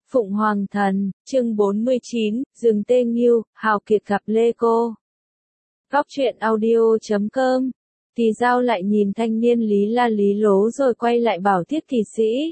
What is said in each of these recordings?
Phụng Hoàng Thần, chương 49, rừng Tê Nghiêu, hào kiệt gặp Lê Cô. Góc truyện audio.com. Thì Giao lại nhìn thanh niên lý la lý lố rồi quay lại bảo Tiết thị sĩ.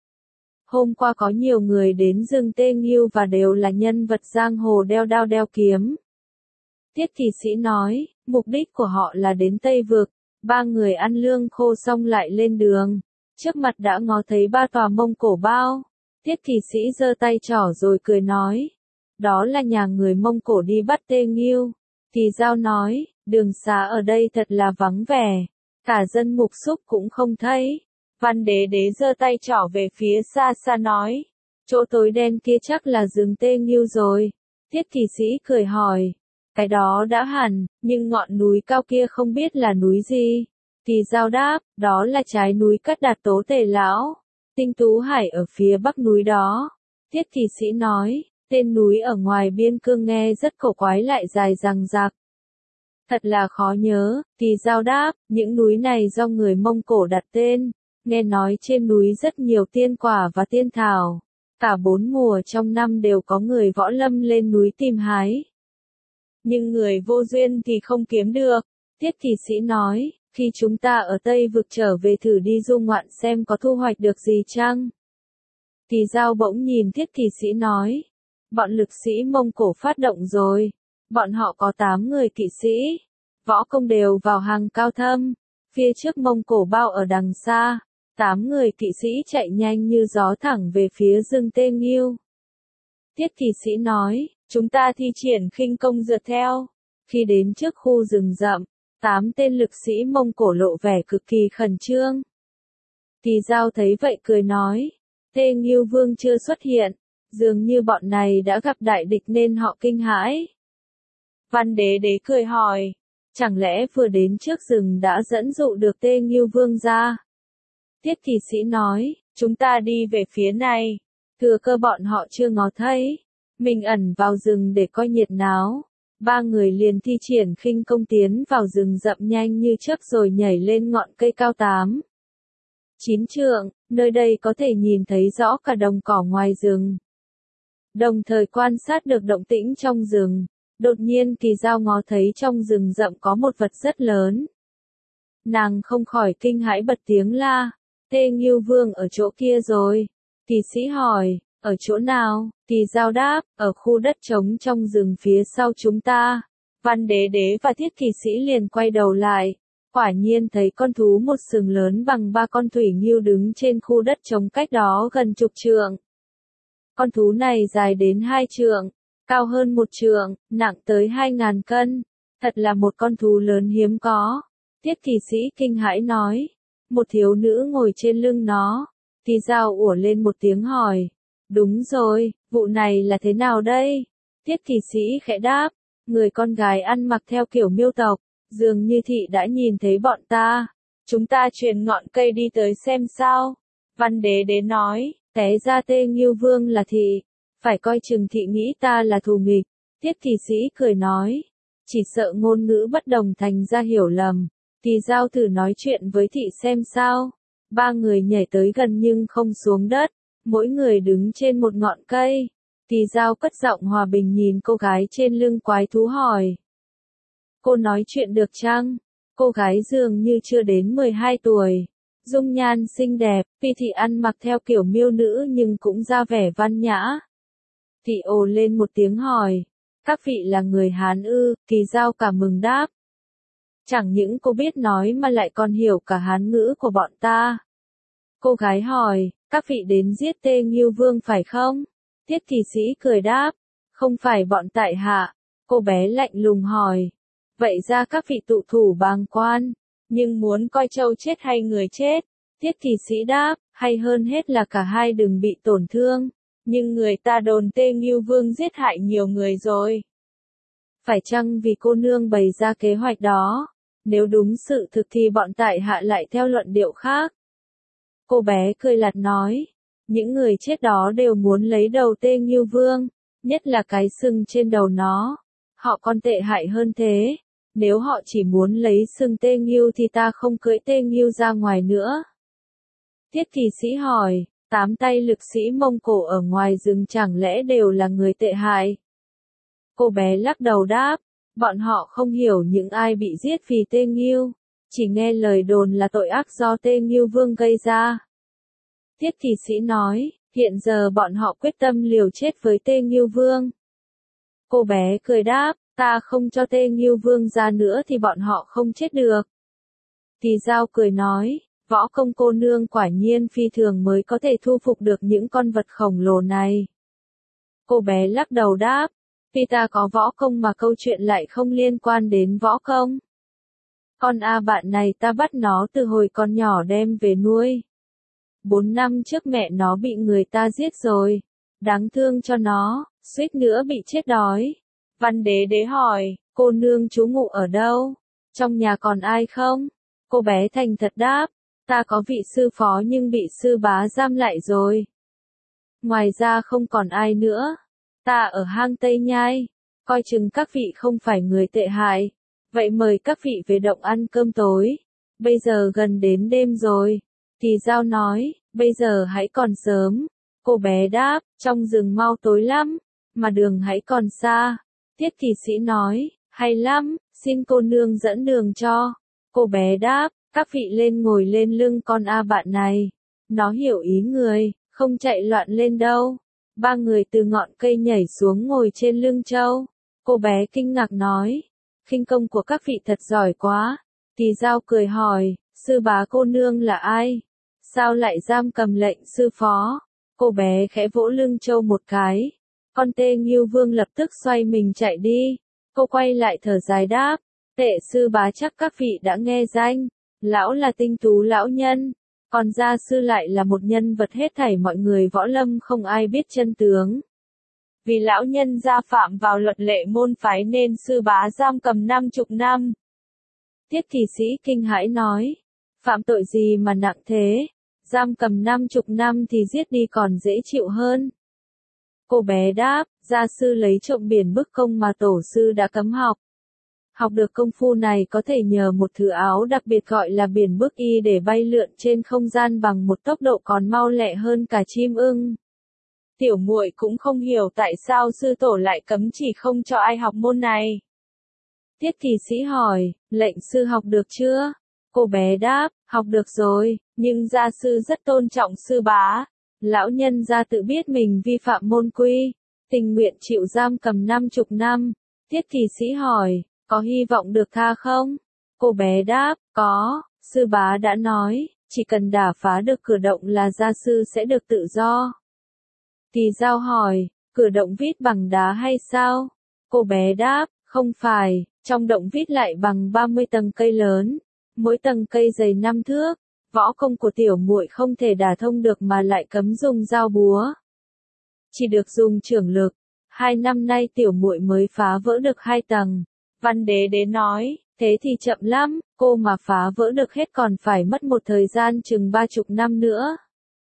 Hôm qua có nhiều người đến rừng Tê Nghiêu và đều là nhân vật giang hồ đeo đao đeo kiếm. Tiết thị sĩ nói, mục đích của họ là đến Tây Vực. Ba người ăn lương khô xong lại lên đường. Trước mặt đã ngó thấy ba tòa Mông Cổ bao. Tiết thị sĩ giơ tay trỏ rồi cười nói. Đó là nhà người Mông Cổ đi bắt Tê Nghiêu. Thì Giao nói, đường xá ở đây thật là vắng vẻ. Cả dân mục xúc cũng không thấy. Văn Đế Đế giơ tay trỏ về phía xa xa nói. Chỗ tối đen kia chắc là rừng Tê Nghiêu rồi. Tiết thị sĩ cười hỏi. Cái đó đã hẳn, nhưng ngọn núi cao kia không biết là núi gì. Thì Giao đáp, đó là trái núi Cát Đạt Tố Tề Lão. Tinh Tú Hải ở phía bắc núi đó. Tiết thị sĩ nói, tên núi ở ngoài biên cương nghe rất cổ quái lại dài dằng dặc. Thật là khó nhớ, thì Giao đáp, những núi này do người Mông Cổ đặt tên. Nghe nói trên núi rất nhiều tiên quả và tiên thảo. Cả 4 mùa trong năm đều có người võ lâm lên núi tìm hái. Nhưng người vô duyên thì không kiếm được. Tiết thị sĩ nói, khi chúng ta ở Tây Vực trở về thử đi du ngoạn xem có thu hoạch được gì chăng? Thì Giao bỗng nhìn Tiết thị sĩ nói, bọn lực sĩ Mông Cổ phát động rồi. Bọn họ có 8 người kỵ sĩ. Võ công đều vào hàng cao thâm. Phía trước Mông Cổ bao ở đằng xa. 8 người kỵ sĩ chạy nhanh như gió thẳng về phía rừng Tê Nghiêu. Tiết thị sĩ nói, chúng ta thi triển khinh công rượt theo. Khi đến trước khu rừng rậm, 8 tên lực sĩ Mông Cổ lộ vẻ cực kỳ khẩn trương. Thì Giao thấy vậy cười nói, Tê Nghiêu Vương chưa xuất hiện, dường như bọn này đã gặp đại địch nên họ kinh hãi. Văn Đế Đế cười hỏi, chẳng lẽ vừa đến trước rừng đã dẫn dụ được Tê Nghiêu Vương ra? Tiết thị sĩ nói, chúng ta đi về phía này, thừa cơ bọn họ chưa ngó thấy. Mình ẩn vào rừng để coi nhiệt náo. 3 người liền thi triển khinh công tiến vào rừng rậm nhanh như chớp rồi nhảy lên ngọn cây cao 9 trượng, nơi đây có thể nhìn thấy rõ cả đồng cỏ ngoài rừng. Đồng thời quan sát được động tĩnh trong rừng, đột nhiên Kỳ Giao ngó thấy trong rừng rậm có một vật rất lớn. Nàng không khỏi kinh hãi bật tiếng la, Tê Nghiêu Vương ở chỗ kia rồi. Thị sĩ hỏi, ở chỗ nào? Thì Giao đáp, ở khu đất trống trong rừng phía sau chúng ta. Văn Đế Đế và Tiết thị sĩ liền quay đầu lại. Quả nhiên thấy con thú một sừng lớn bằng 3 con thủy nghiêu đứng trên khu đất trống cách đó gần chục trượng. Con thú này dài đến 2 trượng, cao hơn 1 trượng, nặng tới 2.000 cân. Thật là một con thú lớn hiếm có. Tiết thị sĩ kinh hãi nói, một thiếu nữ ngồi trên lưng nó. Thì Giao ủa lên một tiếng hỏi, đúng rồi, vụ này là thế nào đây? Tiết thị sĩ khẽ đáp, người con gái ăn mặc theo kiểu miêu tộc, dường như thị đã nhìn thấy bọn ta. Chúng ta truyền ngọn cây đi tới xem sao. Văn Đế Đế nói, té ra Tê Nghiêu Vương là thị, phải coi chừng thị nghĩ ta là thù nghịch. Tiết thị sĩ cười nói, chỉ sợ ngôn ngữ bất đồng thành ra hiểu lầm. Thì Giao thử nói chuyện với thị xem sao. 3 người nhảy tới gần nhưng không xuống đất, mỗi người đứng trên một ngọn cây. Thì Giao cất giọng hòa bình nhìn cô gái trên lưng quái thú hỏi. Cô nói chuyện được chăng? Cô gái dường như chưa đến 12 tuổi. Dung nhan xinh đẹp, Pi thị ăn mặc theo kiểu miêu nữ nhưng cũng ra vẻ văn nhã. Thị ồ lên một tiếng hỏi. Các vị là người Hán ư? Thì Giao cả mừng đáp. Chẳng những cô biết nói mà lại còn hiểu cả Hán ngữ của bọn ta. Cô gái hỏi, các vị đến giết Tê Nghiêu Vương phải không? Tiết thị sĩ cười đáp, không phải bọn tại hạ. Cô bé lạnh lùng hỏi, vậy ra các vị tụ thủ bàng quan, nhưng muốn coi trâu chết hay người chết? Tiết thị sĩ đáp, hay hơn hết là cả hai đừng bị tổn thương, nhưng người ta đồn Tê Nghiêu Vương giết hại nhiều người rồi. Phải chăng vì cô nương bày ra kế hoạch đó? Nếu đúng sự thực thì bọn tại hạ lại theo luận điệu khác. Cô bé cười lạt nói, những người chết đó đều muốn lấy đầu Tê Nghiêu Vương, nhất là cái sừng trên đầu nó. Họ còn tệ hại hơn thế, nếu họ chỉ muốn lấy sừng Tê Nghiêu thì ta không cưỡi Tê Nghiêu ra ngoài nữa. Tiết thị sĩ hỏi, 8 tay lực sĩ Mông Cổ ở ngoài rừng chẳng lẽ đều là người tệ hại? Cô bé lắc đầu đáp, bọn họ không hiểu những ai bị giết vì Tê Nghiêu, chỉ nghe lời đồn là tội ác do Tê Nghiêu Vương gây ra. Tiết Kỳ Sĩ nói, hiện giờ bọn họ quyết tâm liều chết với Tê Nghiêu Vương. Cô bé cười đáp, ta không cho Tê Nghiêu Vương ra nữa thì bọn họ không chết được. Tỳ Dao cười nói, võ công cô nương quả nhiên phi thường mới có thể thu phục được những con vật khổng lồ này. Cô bé lắc đầu đáp, vì ta có võ công mà câu chuyện lại không liên quan đến võ công. Con A bạn này ta bắt nó từ hồi còn nhỏ đem về nuôi. 4 năm trước mẹ nó bị người ta giết rồi. Đáng thương cho nó, suýt nữa bị chết đói. Văn Đế Đế hỏi, cô nương trú ngụ ở đâu? Trong nhà còn ai không? Cô bé thành thật đáp, ta có vị sư phó nhưng bị sư bá giam lại rồi. Ngoài ra không còn ai nữa. Ta ở hang Tây Nhai, coi chừng các vị không phải người tệ hại. Vậy mời các vị về động ăn cơm tối. Bây giờ gần đến đêm rồi. Tỳ Dao nói, bây giờ hãy còn sớm. Cô bé đáp, trong rừng mau tối lắm, mà đường hãy còn xa. Tiết Kỳ Sĩ nói, hay lắm, xin cô nương dẫn đường cho. Cô bé đáp, các vị lên ngồi lên lưng con A bạn này. Nó hiểu ý người, không chạy loạn lên đâu. 3 người từ ngọn cây nhảy xuống ngồi trên lưng trâu. Cô bé kinh ngạc nói, khinh công của các vị thật giỏi quá. Tỳ Dao cười hỏi, sư bá cô nương là ai? Sao lại giam cầm lệnh sư phó? Cô bé khẽ vỗ lưng trâu một cái. Con Tê Nghiêu Vương lập tức xoay mình chạy đi. Cô quay lại thở dài đáp, Tệ sư bá chắc các vị đã nghe danh. Lão là tinh tú lão nhân. Còn gia sư lại là một nhân vật hết thảy mọi người võ lâm không ai biết chân tướng. Vì lão nhân gia phạm vào luật lệ môn phái nên sư bá giam cầm 50 năm. Tiết Kỳ Sĩ kinh hãi nói, phạm tội gì mà nặng thế? Giam cầm 50 năm thì giết đi còn dễ chịu hơn. Cô bé đáp, gia sư lấy trộm biển bức công mà tổ sư đã cấm học. Học được công phu này có thể nhờ một thứ áo đặc biệt gọi là biển bức y để bay lượn trên không gian bằng một tốc độ còn mau lẹ hơn cả chim ưng. Tiểu muội cũng không hiểu tại sao sư tổ lại cấm chỉ không cho ai học môn này. Tiết Kỳ Sĩ hỏi, lệnh sư học được chưa? Cô bé đáp, học được rồi, nhưng gia sư rất tôn trọng sư bá. Lão nhân gia tự biết mình vi phạm môn quy, tình nguyện chịu giam cầm 50 năm. Tiết Kỳ Sĩ hỏi, có hy vọng được tha không? Cô bé đáp, có, sư bá đã nói, chỉ cần đả phá được cửa động là gia sư sẽ được tự do. Tỳ Dao hỏi, cửa động vít bằng đá hay sao? Cô bé đáp, không phải, trong động vít lại bằng 30 tầng cây lớn, mỗi tầng cây dày 5 thước. Võ công của tiểu muội không thể đả thông được mà lại cấm dùng dao búa. Chỉ được dùng chưởng lực. 2 năm nay tiểu muội mới phá vỡ được 2 tầng. Văn Đế Đế nói, thế thì chậm lắm, cô mà phá vỡ được hết còn phải mất một thời gian chừng 30 năm nữa.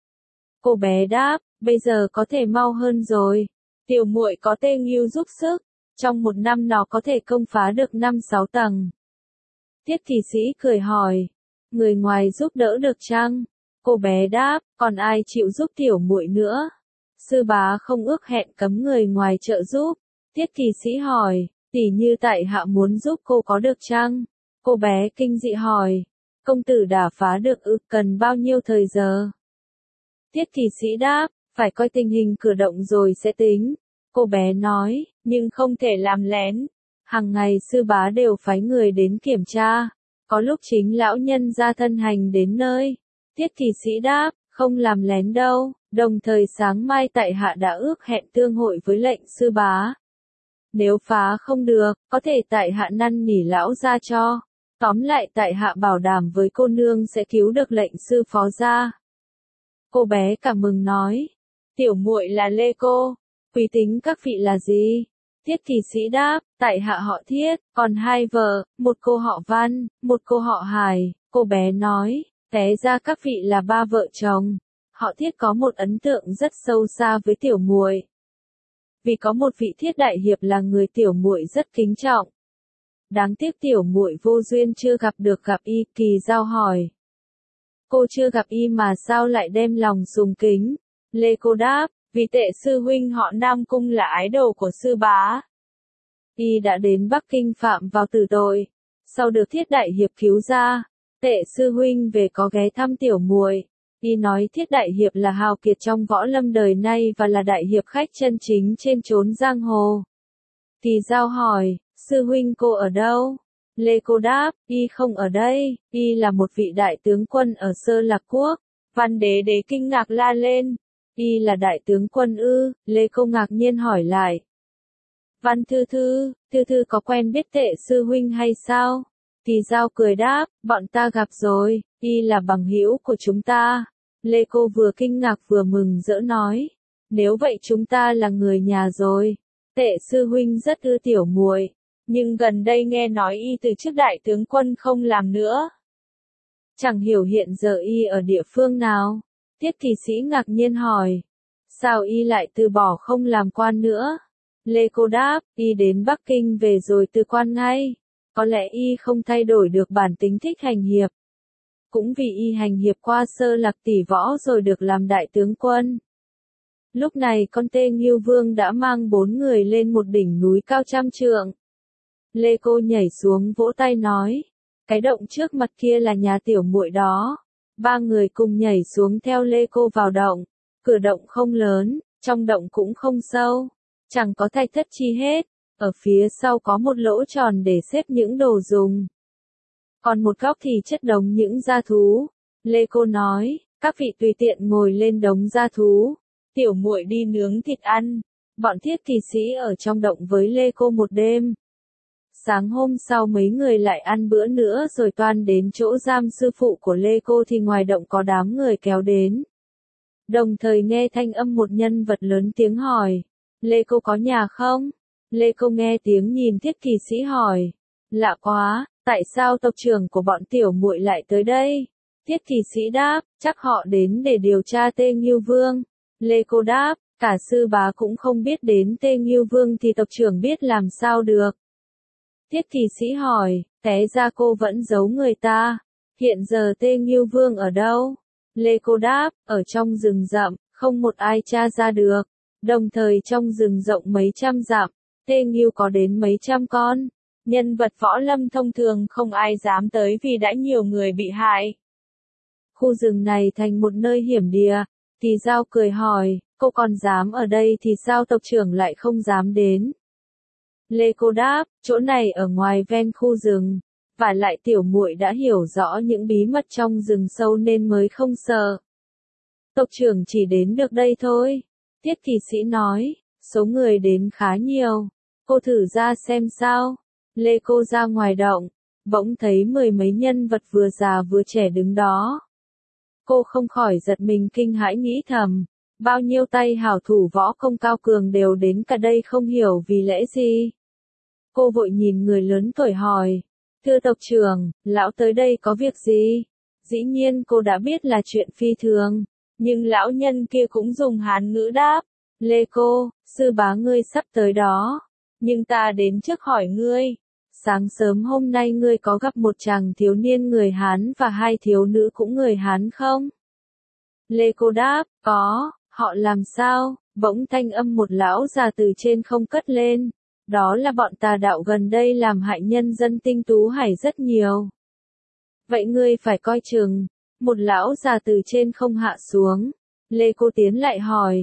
Cô bé đáp, bây giờ có thể mau hơn rồi. Tiểu muội có Tê Nghiêu giúp sức, trong 1 năm nó có thể công phá được 5-6 tầng. Tiết Kỳ Sĩ cười hỏi, người ngoài giúp đỡ được chăng? Cô bé đáp, còn ai chịu giúp tiểu muội nữa? Sư bá không ước hẹn cấm người ngoài trợ giúp. Tiết Kỳ Sĩ hỏi, tỉ như tại hạ muốn giúp cô có được chăng? Cô bé kinh dị hỏi, công tử đả phá được cần bao nhiêu thời giờ? Tiết Kỳ Sĩ đáp, phải coi tình hình cửa động rồi sẽ tính. Cô bé nói, nhưng không thể làm lén. Hàng ngày sư bá đều phái người đến kiểm tra. Có lúc chính lão nhân ra thân hành đến nơi. Tiết Kỳ Sĩ đáp, không làm lén đâu, đồng thời sáng mai tại hạ đã ước hẹn tương hội với lệnh sư bá. Nếu phá không được, có thể tại hạ năn nỉ lão ra cho. Tóm lại tại hạ bảo đảm với cô nương sẽ cứu được lệnh sư phó ra. Cô bé cảm mừng nói, tiểu muội là Lê Cô, quý tính các vị là gì? Tiết Kỳ Sĩ đáp, tại hạ họ Thiết, còn 2 vợ, một cô họ Văn, một cô họ Hải. Cô bé nói, té ra các vị là 3 vợ chồng. Họ Thiết có một ấn tượng rất sâu xa với tiểu muội. Vì có một vị Thiết đại hiệp là người tiểu muội rất kính trọng. Đáng tiếc tiểu muội vô duyên chưa gặp được gặp y. Kỳ Dao hỏi, Cô chưa gặp y mà sao lại đem lòng sùng kính? Lê Cô đáp, vì Tệ sư huynh họ Nam Cung là ái đồ của sư bá. Y đã đến Bắc Kinh phạm vào tử tội, sau được Thiết Đại Hiệp cứu ra. Tệ sư huynh về có ghé thăm tiểu muội. Y nói Thiết Đại Hiệp là hào kiệt trong võ lâm đời nay và là đại hiệp khách chân chính trên chốn giang hồ. Thì Giao hỏi, sư huynh cô ở đâu? Lê Cô đáp, y không ở đây, y là một vị đại tướng quân ở Sơ Lạc Quốc. Văn Đế Đế kinh ngạc la lên, y là đại tướng quân ư? Lê Cô ngạc nhiên hỏi lại. Văn Thư Thư có quen biết Tệ sư huynh hay sao? Thì Giao cười đáp, bọn ta gặp rồi, y là bằng hữu của chúng ta. Lê Cô vừa kinh ngạc vừa mừng rỡ nói, nếu vậy chúng ta là người nhà rồi. Tệ sư huynh rất ưa tiểu muội, nhưng gần đây nghe nói y từ chức đại tướng quân không làm nữa. Chẳng hiểu hiện giờ y ở địa phương nào? Tiết Kỳ Sĩ ngạc nhiên hỏi, sao y lại từ bỏ không làm quan nữa? Lê Cô đáp, y đến Bắc Kinh về rồi từ quan ngay. Có lẽ y không thay đổi được bản tính thích hành hiệp. Cũng vì y hành hiệp qua Sơ Lạc tỷ võ rồi được làm đại tướng quân. Lúc này con Tê Nghiêu Vương đã mang 4 người lên một đỉnh núi cao 100 trượng. Lê Cô nhảy xuống vỗ tay nói, cái động trước mặt kia là nhà tiểu muội đó. 3 người cùng nhảy xuống theo Lê Cô vào động. Cửa động không lớn, trong động cũng không sâu, chẳng có thạch thất chi hết. Ở phía sau có một lỗ tròn để xếp những đồ dùng. Còn một góc thì chất đống những gia thú. Lê Cô nói, các vị tùy tiện ngồi lên đống gia thú. Tiểu muội đi nướng thịt ăn. Bọn Thiết Kỳ Sĩ ở trong động với Lê Cô một đêm. Sáng hôm sau mấy người lại ăn bữa nữa rồi toan đến chỗ giam sư phụ của Lê Cô thì ngoài động có đám người kéo đến. Đồng thời nghe thanh âm một nhân vật lớn tiếng hỏi, Lê Cô có nhà không? Lê Cô nghe tiếng nhìn Thiết Kỳ Sĩ hỏi, lạ quá, tại sao tộc trưởng của bọn tiểu muội lại tới đây? Thiết Kỳ Sĩ đáp, chắc họ đến để điều tra Tê Nghiêu Vương. Lê Cô đáp, cả sư bá cũng không biết đến Tê Nghiêu Vương thì tộc trưởng biết làm sao được. Thiết Kỳ Sĩ hỏi, té ra cô vẫn giấu người ta. Hiện giờ Tê Nghiêu Vương ở đâu? Lê Cô đáp, ở trong rừng rậm, không một ai tra ra được. Đồng thời trong rừng rộng mấy trăm dặm, Tê Nghiêu có đến mấy trăm con. Nhân vật võ lâm thông thường không ai dám tới vì đã nhiều người bị hại. Khu rừng này thành một nơi hiểm địa. Thì Giao cười hỏi, cô còn dám ở đây thì sao tộc trưởng lại không dám đến? Lê Cô đáp, chỗ này ở ngoài ven khu rừng, và lại tiểu muội đã hiểu rõ những bí mật trong rừng sâu nên mới không sợ. Tộc trưởng chỉ đến được đây thôi. Tiết Kỳ Sĩ nói, số người đến khá nhiều, cô thử ra xem sao. Lê Cô ra ngoài động, bỗng thấy 10 mấy nhân vật vừa già vừa trẻ đứng đó. Cô không khỏi giật mình kinh hãi nghĩ thầm, bao nhiêu tay hảo thủ võ công cao cường đều đến cả đây không hiểu vì lẽ gì. Cô vội nhìn người lớn tuổi hỏi, thưa tộc trưởng, lão tới đây có việc gì? Dĩ nhiên cô đã biết là chuyện phi thường, nhưng lão nhân kia cũng dùng Hán ngữ đáp, Lê Cô, sư bá ngươi sắp tới đó, nhưng ta đến trước hỏi ngươi. Sáng sớm hôm nay ngươi có gặp một chàng thiếu niên người Hán và 2 thiếu nữ cũng người Hán không? Lê Cô đáp, có, họ làm sao? Bỗng thanh âm một lão già từ trên không cất lên. Đó là bọn tà đạo gần đây làm hại nhân dân Tinh Tú Hải rất nhiều. Vậy ngươi phải coi chừng. Một lão già từ trên không hạ xuống. Lê Cô tiến lại hỏi.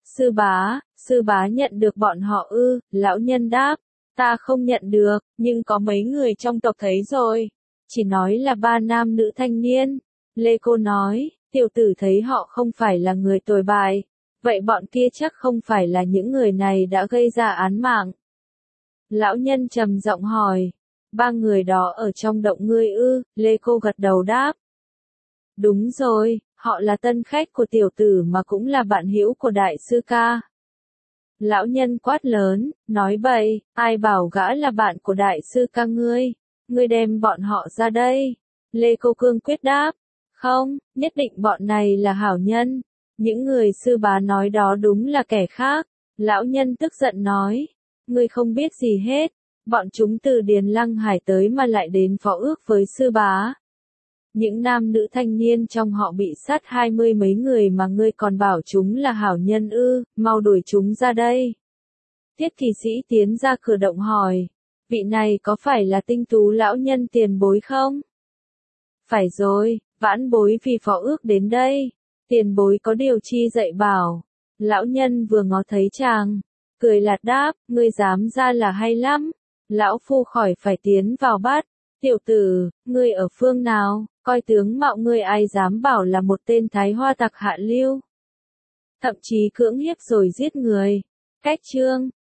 Sư bá nhận được bọn họ ư? Lão nhân đáp. Ta không nhận được, nhưng có mấy người trong tộc thấy rồi. Chỉ nói là 3 nam nữ thanh niên. Lê Cô nói, tiểu tử thấy họ không phải là người tồi bại. Vậy bọn kia chắc không phải là những người này đã gây ra án mạng. Lão nhân trầm giọng hỏi, 3 người đó ở trong động ngươi ư? Lê Cô gật đầu đáp. Đúng rồi, họ là tân khách của tiểu tử mà cũng là bạn hữu của đại sư ca. Lão nhân quát lớn, nói bậy, ai bảo gã là bạn của đại sư ca ngươi? Ngươi đem bọn họ ra đây. Lê Cô cương quyết đáp. Không, nhất định bọn này là hảo nhân. Những người sư bá nói đó đúng là kẻ khác. Lão nhân tức giận nói. Ngươi không biết gì hết. Bọn chúng từ Điền Lăng Hải tới mà lại đến phó ước với sư bá. Những nam nữ thanh niên trong họ bị sát 20 mấy người mà ngươi còn bảo chúng là hảo nhân ư, mau đuổi chúng ra đây. Tiết Kỳ Sĩ tiến ra cửa động hỏi, vị này có phải là Tinh Tú lão nhân tiền bối không? Phải rồi, vãn bối vì phó ước đến đây, tiền bối có điều chi dạy bảo. Lão nhân vừa ngó thấy chàng, cười lạt đáp, ngươi dám ra là hay lắm, lão phu khỏi phải tiến vào bắt. Tiểu tử, ngươi ở phương nào, coi tướng mạo ngươi ai dám bảo là một tên thái hoa tặc hạ lưu. Thậm chí cưỡng hiếp rồi giết người. Cách chương